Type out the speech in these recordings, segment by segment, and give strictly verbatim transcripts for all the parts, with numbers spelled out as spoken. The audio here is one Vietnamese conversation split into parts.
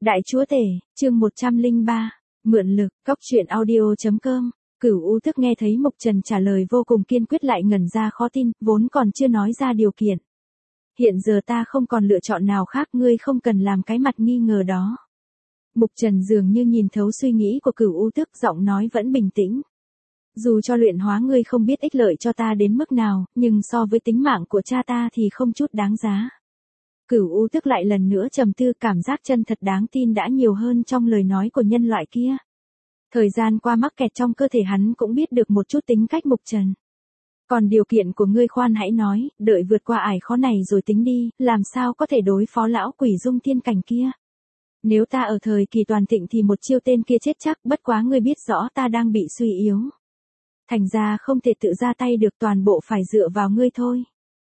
Đại chúa tể, chương một trăm lẻ ba, mượn lực, cóc truyện audio chấm com. Cửu U Tức nghe thấy Mục Trần trả lời vô cùng kiên quyết lại ngẩn ra khó tin, vốn còn chưa nói ra điều kiện. Hiện giờ ta không còn lựa chọn nào khác, ngươi không cần làm cái mặt nghi ngờ đó. Mục Trần dường như nhìn thấu suy nghĩ của Cửu U Tức, giọng nói vẫn bình tĩnh. Dù cho luyện hóa ngươi không biết ích lợi cho ta đến mức nào, nhưng so với tính mạng của cha ta thì không chút đáng giá. Cửu U Tức lại lần nữa trầm tư, cảm giác chân thật đáng tin đã nhiều hơn trong lời nói của nhân loại kia. Thời gian qua mắc kẹt trong cơ thể hắn cũng biết được một chút tính cách Mục Trần. Còn điều kiện của ngươi khoan hãy nói, đợi vượt qua ải khó này rồi tính đi, làm sao có thể đối phó lão quỷ dung thiên cảnh kia. Nếu ta ở thời kỳ toàn thịnh thì một chiêu tên kia chết chắc, bất quá ngươi biết rõ ta đang bị suy yếu. Thành ra không thể tự ra tay được, toàn bộ phải dựa vào ngươi thôi.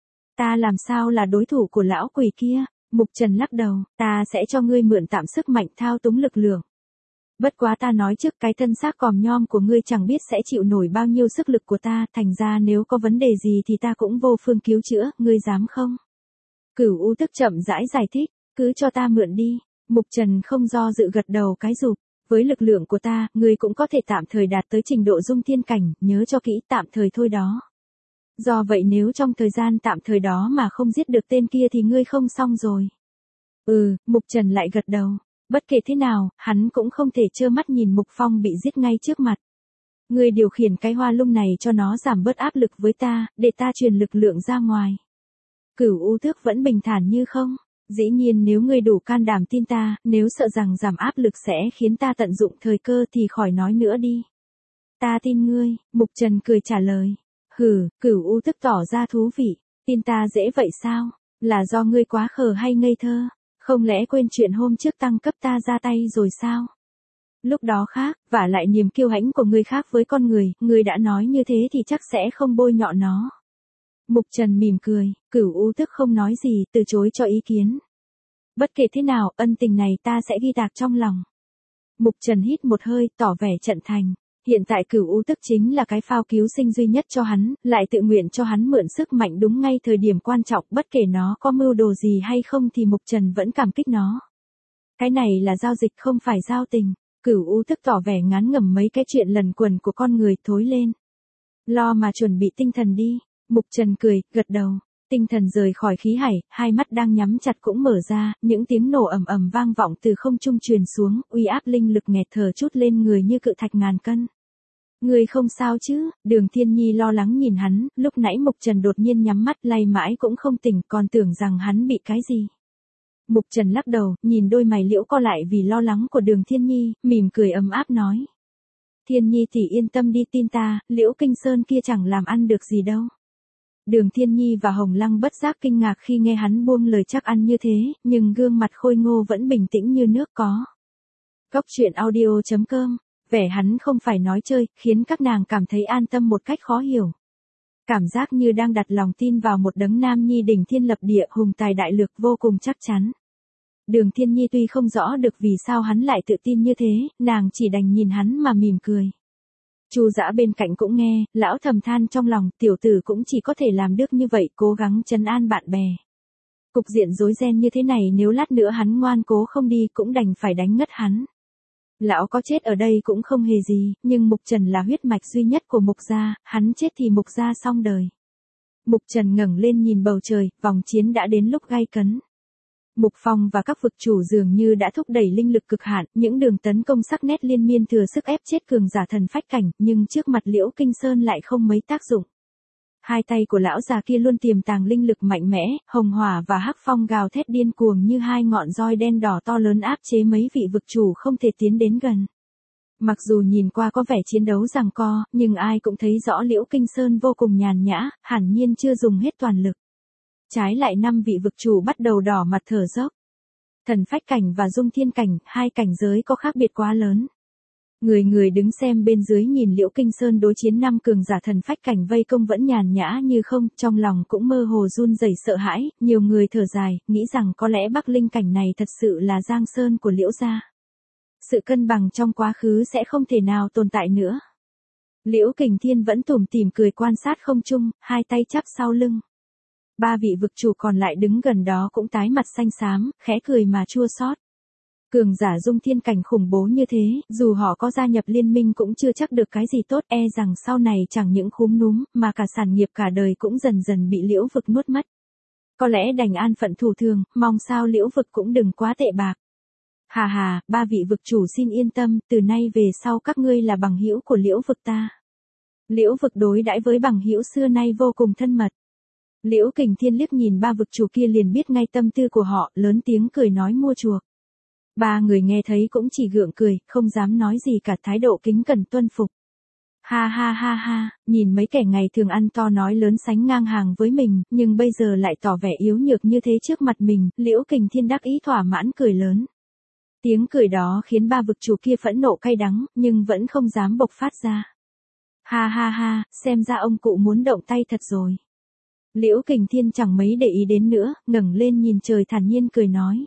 Ta làm sao là đối thủ của lão quỷ kia? Mục Trần lắc đầu, ta sẽ cho ngươi mượn tạm sức mạnh thao túng lực lượng. Bất quá ta nói trước, cái thân xác còm nhom của ngươi chẳng biết sẽ chịu nổi bao nhiêu sức lực của ta, thành ra nếu có vấn đề gì thì ta cũng vô phương cứu chữa, ngươi dám không? Cửu U Tức chậm rãi giải thích, cứ cho ta mượn đi. Mục Trần không do dự gật đầu cái rụp. Với lực lượng của ta, ngươi cũng có thể tạm thời đạt tới trình độ dung thiên cảnh, nhớ cho kỹ, tạm thời thôi đó. Do vậy nếu trong thời gian tạm thời đó mà không giết được tên kia thì ngươi không xong rồi. Ừ, Mục Trần lại gật đầu. Bất kể thế nào, hắn cũng không thể trơ mắt nhìn Mục Phong bị giết ngay trước mặt. Ngươi điều khiển cái hoa lung này cho nó giảm bớt áp lực với ta, để ta truyền lực lượng ra ngoài. Cửu U Tước vẫn bình thản như không. Dĩ nhiên nếu ngươi đủ can đảm tin ta, nếu sợ rằng giảm áp lực sẽ khiến ta tận dụng thời cơ thì khỏi nói nữa đi. Ta tin ngươi, Mục Trần cười trả lời. Hừ, Cửu U Tức tỏ ra thú vị, tin ta dễ vậy sao? Là do ngươi quá khờ hay ngây thơ? Không lẽ quên chuyện hôm trước tăng cấp ta ra tay rồi sao? Lúc đó khác, vả lại niềm kiêu hãnh của ngươi khác với con người, ngươi đã nói như thế thì chắc sẽ không bôi nhọ nó. Mục Trần mỉm cười, Cửu U Tức không nói gì, từ chối cho ý kiến. Bất kể thế nào, ân tình này ta sẽ ghi tạc trong lòng. Mục Trần hít một hơi, tỏ vẻ trận thành. Hiện tại Cửu U Tức chính là cái phao cứu sinh duy nhất cho hắn, lại tự nguyện cho hắn mượn sức mạnh đúng ngay thời điểm quan trọng, bất kể nó có mưu đồ gì hay không thì Mục Trần vẫn cảm kích nó. Cái này là giao dịch không phải giao tình. Cửu U Tức tỏ vẻ ngán ngẩm mấy cái chuyện lần quần của con người, thối lên. Lo mà chuẩn bị tinh thần đi. Mục Trần cười, gật đầu. Tinh thần rời khỏi khí hải, hai mắt đang nhắm chặt cũng mở ra, những tiếng nổ ầm ầm vang vọng từ không trung truyền xuống, uy áp linh lực nghẹt thở trút lên người như cự thạch ngàn cân. Người không sao chứ? Đường Thiên Nhi lo lắng nhìn hắn, lúc nãy Mục Trần đột nhiên nhắm mắt lay mãi cũng không tỉnh, còn tưởng rằng hắn bị cái gì. Mục Trần lắc đầu, nhìn đôi mày liễu co lại vì lo lắng của Đường Thiên Nhi, mỉm cười ấm áp nói. Thiên Nhi tỷ yên tâm đi, tin ta, Liễu Kinh Sơn kia chẳng làm ăn được gì đâu. Đường Thiên Nhi và Hồng Lăng bất giác kinh ngạc khi nghe hắn buông lời chắc ăn như thế, nhưng gương mặt khôi ngô vẫn bình tĩnh như nước có. Cóc truyện audio chấm com, vẻ hắn không phải nói chơi, khiến các nàng cảm thấy an tâm một cách khó hiểu. Cảm giác như đang đặt lòng tin vào một đấng nam nhi đỉnh thiên lập địa, hùng tài đại lược vô cùng chắc chắn. Đường Thiên Nhi tuy không rõ được vì sao hắn lại tự tin như thế, nàng chỉ đành nhìn hắn mà mỉm cười. Chu Dã bên cạnh cũng nghe, lão thầm than trong lòng, tiểu tử cũng chỉ có thể làm được như vậy, cố gắng trấn an bạn bè. Cục diện rối ren như thế này nếu lát nữa hắn ngoan cố không đi cũng đành phải đánh ngất hắn. Lão có chết ở đây cũng không hề gì, nhưng Mục Trần là huyết mạch duy nhất của Mục gia, hắn chết thì Mục gia xong đời. Mục Trần ngẩng lên nhìn bầu trời, vòng chiến đã đến lúc gay cấn. Mục Phong và các vực chủ dường như đã thúc đẩy linh lực cực hạn, những đường tấn công sắc nét liên miên thừa sức ép chết cường giả thần phách cảnh, nhưng trước mặt Liễu Kinh Sơn lại không mấy tác dụng. Hai tay của lão già kia luôn tiềm tàng linh lực mạnh mẽ, hồng hỏa và hắc phong gào thét điên cuồng như hai ngọn roi đen đỏ to lớn áp chế mấy vị vực chủ không thể tiến đến gần. Mặc dù nhìn qua có vẻ chiến đấu giằng co, nhưng ai cũng thấy rõ Liễu Kinh Sơn vô cùng nhàn nhã, hẳn nhiên chưa dùng hết toàn lực. Trái lại năm vị vực chủ bắt đầu đỏ mặt thở dốc. Thần phách cảnh và dung thiên cảnh, hai cảnh giới có khác biệt quá lớn. Người người đứng xem bên dưới nhìn Liễu Kinh Sơn đối chiến năm cường giả thần phách cảnh vây công vẫn nhàn nhã như không, trong lòng cũng mơ hồ run rẩy sợ hãi, nhiều người thở dài, nghĩ rằng có lẽ Bắc Linh cảnh này thật sự là giang sơn của Liễu gia. Sự cân bằng trong quá khứ sẽ không thể nào tồn tại nữa. Liễu Kình Thiên vẫn tủm tỉm cười quan sát không trung, hai tay chắp sau lưng. Ba vị vực chủ còn lại đứng gần đó cũng tái mặt xanh xám, khẽ cười mà chua xót. Cường giả dung thiên cảnh khủng bố như thế, dù họ có gia nhập liên minh cũng chưa chắc được cái gì tốt, e rằng sau này chẳng những khúm núm, mà cả sản nghiệp cả đời cũng dần dần bị Liễu Vực nuốt mất. Có lẽ đành an phận thủ thường, mong sao Liễu Vực cũng đừng quá tệ bạc. Hà hà, ba vị vực chủ xin yên tâm, từ nay về sau các ngươi là bằng hữu của Liễu Vực ta. Liễu Vực đối đãi với bằng hữu xưa nay vô cùng thân mật. Liễu Kình Thiên liếc nhìn ba vực chủ kia liền biết ngay tâm tư của họ, lớn tiếng cười nói mua chuộc. Ba người nghe thấy cũng chỉ gượng cười, không dám nói gì cả, thái độ kính cẩn tuân phục. Ha ha ha ha, nhìn mấy kẻ ngày thường ăn to nói lớn sánh ngang hàng với mình, nhưng bây giờ lại tỏ vẻ yếu nhược như thế trước mặt mình, Liễu Kình Thiên đắc ý thỏa mãn cười lớn. Tiếng cười đó khiến ba vực chủ kia phẫn nộ cay đắng, nhưng vẫn không dám bộc phát ra. Ha ha ha, xem ra ông cụ muốn động tay thật rồi. Liễu Kình Thiên chẳng mấy để ý đến nữa, ngẩng lên nhìn trời thản nhiên cười nói.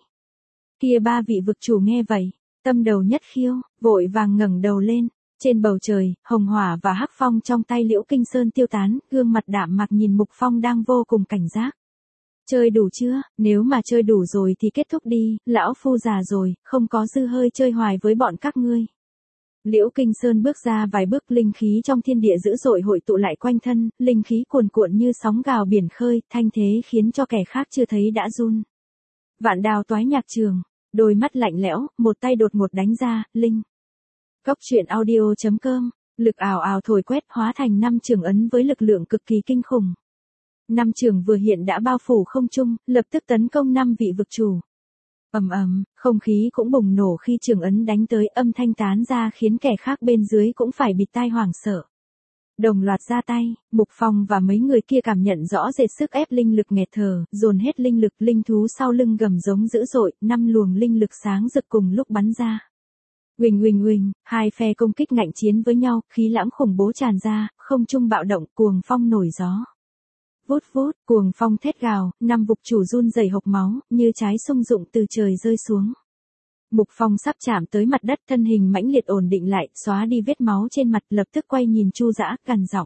Kia ba vị vực chủ nghe vậy, tâm đầu nhất khiêu, vội vàng ngẩng đầu lên. Trên bầu trời, hồng hỏa và hắc phong trong tay Liễu Kinh Sơn tiêu tán, gương mặt đạm mạc nhìn Mục Phong đang vô cùng cảnh giác. Chơi đủ chưa? Nếu mà chơi đủ rồi thì kết thúc đi, lão phu già rồi, không có dư hơi chơi hoài với bọn các ngươi. Liễu Kinh Sơn bước ra vài bước, linh khí trong thiên địa dữ dội hội tụ lại quanh thân, linh khí cuồn cuộn như sóng gào biển khơi, thanh thế khiến cho kẻ khác chưa thấy đã run. Vạn đào toái nhạc trường, đôi mắt lạnh lẽo, một tay đột ngột đánh ra, linh. Cốc truyện audio chấm com, lực ảo ảo thổi quét hóa thành năm trường ấn với lực lượng cực kỳ kinh khủng. Năm trường vừa hiện đã bao phủ không trung, lập tức tấn công năm vị vực chủ. Ầm ầm, không khí cũng bùng nổ khi trường ấn đánh tới, âm thanh tán ra khiến kẻ khác bên dưới cũng phải bịt tai hoảng sợ. Đồng loạt ra tay, Mục Phong và mấy người kia cảm nhận rõ rệt sức ép linh lực nghẹt thở, dồn hết linh lực, linh thú sau lưng gầm giống dữ dội, năm luồng linh lực sáng rực cùng lúc bắn ra. Huỳnh huỳnh huỳnh, hai phe công kích ngạnh chiến với nhau, khí lãng khủng bố tràn ra, không trung bạo động, cuồng phong nổi gió. Vút vút, cuồng phong thét gào, năm vực chủ run rẩy hộc máu, như trái sung dụng từ trời rơi xuống. Mục Phong sắp chạm tới mặt đất, thân hình mãnh liệt ổn định lại, xóa đi vết máu trên mặt, lập tức quay nhìn Chu Dã, gằn giọng.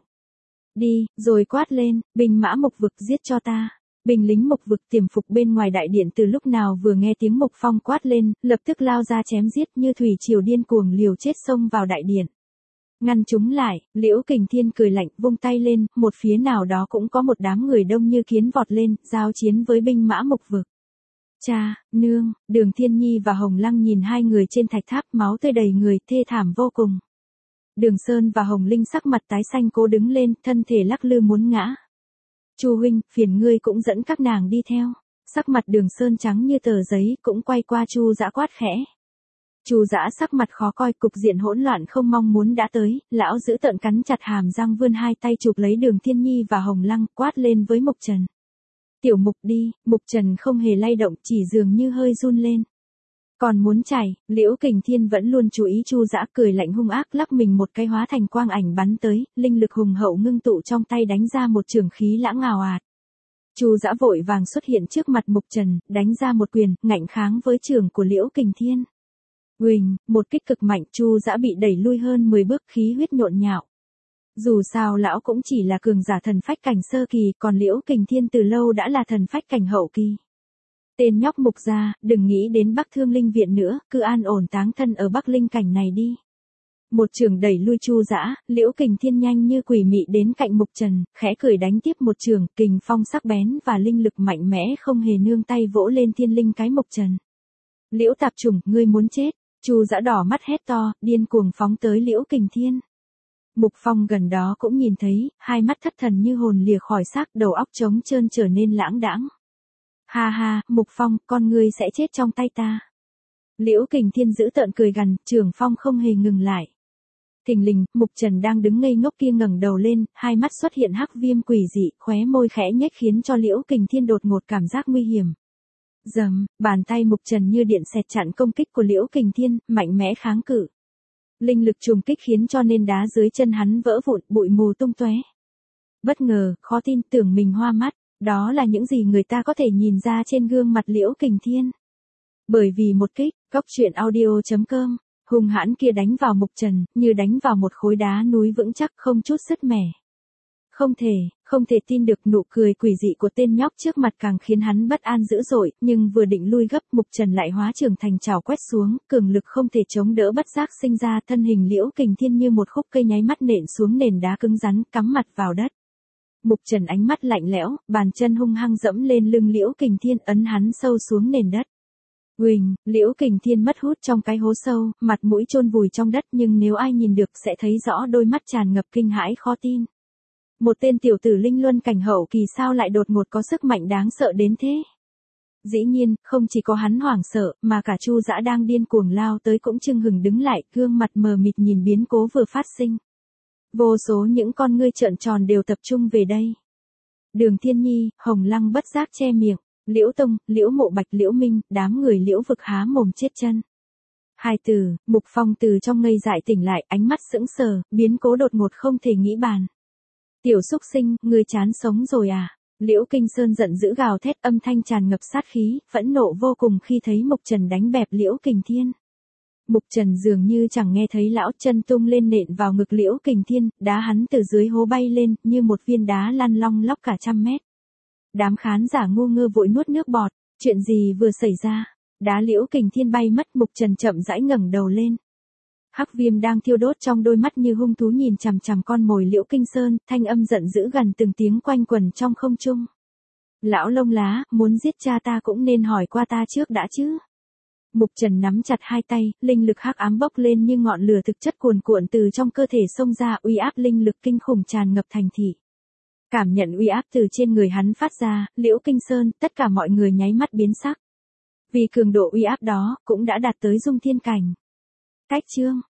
Đi, rồi quát lên, binh mã Mục vực giết cho ta. Binh lính Mục vực tiềm phục bên ngoài đại điện từ lúc nào vừa nghe tiếng Mục Phong quát lên, lập tức lao ra chém giết như thủy triều điên cuồng liều chết xông vào đại điện. Ngăn chúng lại, Liễu Kình Thiên cười lạnh, vung tay lên, một phía nào đó cũng có một đám người đông như kiến vọt lên, giao chiến với binh mã Mục vực. Cha, nương, Đường Thiên Nhi và Hồng Lăng nhìn hai người trên thạch tháp, máu tươi đầy người, thê thảm vô cùng. Đường Sơn và Hồng Linh sắc mặt tái xanh cố đứng lên, thân thể lắc lư muốn ngã. Chu huynh, phiền ngươi cũng dẫn các nàng đi theo. Sắc mặt Đường Sơn trắng như tờ giấy, cũng quay qua Chu Dã quát khẽ. Chu Dã sắc mặt khó coi, cục diện hỗn loạn không mong muốn đã tới, lão giữ tợn cắn chặt hàm răng, vươn hai tay chụp lấy Đường Thiên Nhi và Hồng Lăng, quát lên với Mục Trần. Tiểu Mục đi, Mục Trần không hề lay động, chỉ dường như hơi run lên. Còn muốn chảy, Liễu Kình Thiên vẫn luôn chú ý Chu Dã, cười lạnh hung ác, lắc mình một cái hóa thành quang ảnh bắn tới, linh lực hùng hậu ngưng tụ trong tay đánh ra một trường khí lãng ào ạt. Chu Dã vội vàng xuất hiện trước mặt Mục Trần, đánh ra một quyền, ngạnh kháng với trường của Liễu Kình Thiên. Huỳnh, một kích cực mạnh, Chu Dã bị đẩy lui hơn mười bước, khí huyết nhộn nhạo. Dù sao lão cũng chỉ là cường giả thần phách cảnh sơ kỳ, còn Liễu Kình Thiên từ lâu đã là thần phách cảnh hậu kỳ. Tên nhóc Mục gia, đừng nghĩ đến Bắc Thương Linh viện nữa, cứ an ổn táng thân ở Bắc Linh cảnh này đi. Một trường đẩy lui Chu Dã, Liễu Kình Thiên nhanh như quỷ mị đến cạnh Mục Trần, khẽ cười đánh tiếp một trường, kình phong sắc bén và linh lực mạnh mẽ không hề nương tay vỗ lên thiên linh cái Mục Trần. Liễu tạp chủng, ngươi muốn chết. Chu Dã đỏ mắt hét to, điên cuồng phóng tới Liễu Kình Thiên. Mục Phong gần đó cũng nhìn thấy, hai mắt thất thần như hồn lìa khỏi xác, đầu óc trống trơn trở nên lãng đãng. Ha ha, Mục Phong, con ngươi sẽ chết trong tay ta. Liễu Kình Thiên giữ tợn cười gằn, trường phong không hề ngừng lại. Thình lình, Mục Trần đang đứng ngây ngốc kia ngẩng đầu lên, hai mắt xuất hiện hắc viêm quỷ dị, khóe môi khẽ nhếch khiến cho Liễu Kình Thiên đột ngột cảm giác nguy hiểm. Dầm, bàn tay Mục Trần như điện xẹt chặn công kích của Liễu Kình Thiên, mạnh mẽ kháng cự. Linh lực trùng kích khiến cho nền đá dưới chân hắn vỡ vụn, bụi mù tung tóe. Bất ngờ, khó tin, tưởng mình hoa mắt, đó là những gì người ta có thể nhìn ra trên gương mặt Liễu Kình Thiên. Bởi vì một kích, cốc truyện audio chấm com, hung hãn kia đánh vào Mục Trần, như đánh vào một khối đá núi vững chắc không chút sứt mẻ. Không thể, không Không thể tin được nụ cười quỷ dị của tên nhóc trước mặt càng khiến hắn bất an dữ dội, nhưng vừa định lui gấp Mục Trần lại hóa trường thành trảo quét xuống, cường lực không thể chống đỡ bất giác sinh ra, thân hình Liễu Kình Thiên như một khúc cây nháy mắt nện xuống nền đá cứng rắn, cắm mặt vào đất. Mục Trần ánh mắt lạnh lẽo, bàn chân hung hăng dẫm lên lưng Liễu Kình Thiên, ấn hắn sâu xuống nền đất. Uỳnh, Liễu Kình Thiên mất hút trong cái hố sâu, mặt mũi chôn vùi trong đất, nhưng nếu ai nhìn được sẽ thấy rõ đôi mắt tràn ngập kinh hãi khó tin. Một tên tiểu tử linh luân cảnh hậu kỳ sao lại đột ngột có sức mạnh đáng sợ đến thế? Dĩ nhiên, không chỉ có hắn hoảng sợ, mà cả Chu Dã đang điên cuồng lao tới cũng chưng hừng đứng lại, gương mặt mờ mịt nhìn biến cố vừa phát sinh. Vô số những con ngươi trợn tròn đều tập trung về đây. Đường Thiên Nhi, Hồng Lăng bất giác che miệng, Liễu Tông, Liễu Mộ Bạch, Liễu Minh, đám người Liễu Vực há mồm chết chân. Hai từ, Mục Phong từ trong ngây dại tỉnh lại, ánh mắt sững sờ, biến cố đột ngột không thể nghĩ bàn. Tiểu xúc sinh, ngươi chán sống rồi à? Liễu Kinh Sơn giận dữ gào thét, âm thanh tràn ngập sát khí, phẫn nộ vô cùng khi thấy Mục Trần đánh bẹp Liễu Kình Thiên. Mục Trần dường như chẳng nghe thấy lão, chân tung lên nện vào ngực Liễu Kình Thiên, đá hắn từ dưới hố bay lên, như một viên đá lăn long lóc cả trăm mét. Đám khán giả ngu ngơ vội nuốt nước bọt, chuyện gì vừa xảy ra? Đá Liễu Kình Thiên bay mất, Mục Trần chậm rãi ngẩng đầu lên. Hắc viêm đang thiêu đốt trong đôi mắt như hung thú nhìn chằm chằm con mồi Liễu Kinh Sơn, thanh âm giận dữ gần từng tiếng quanh quẩn trong không trung. Lão lông lá, muốn giết cha ta cũng nên hỏi qua ta trước đã chứ. Mục Trần nắm chặt hai tay, linh lực hắc ám bốc lên như ngọn lửa thực chất cuồn cuộn từ trong cơ thể xông ra, uy áp linh lực kinh khủng tràn ngập thành thị. Cảm nhận uy áp từ trên người hắn phát ra, Liễu Kinh Sơn, tất cả mọi người nháy mắt biến sắc. Vì cường độ uy áp đó, cũng đã đạt tới dung thiên cảnh. Cách chương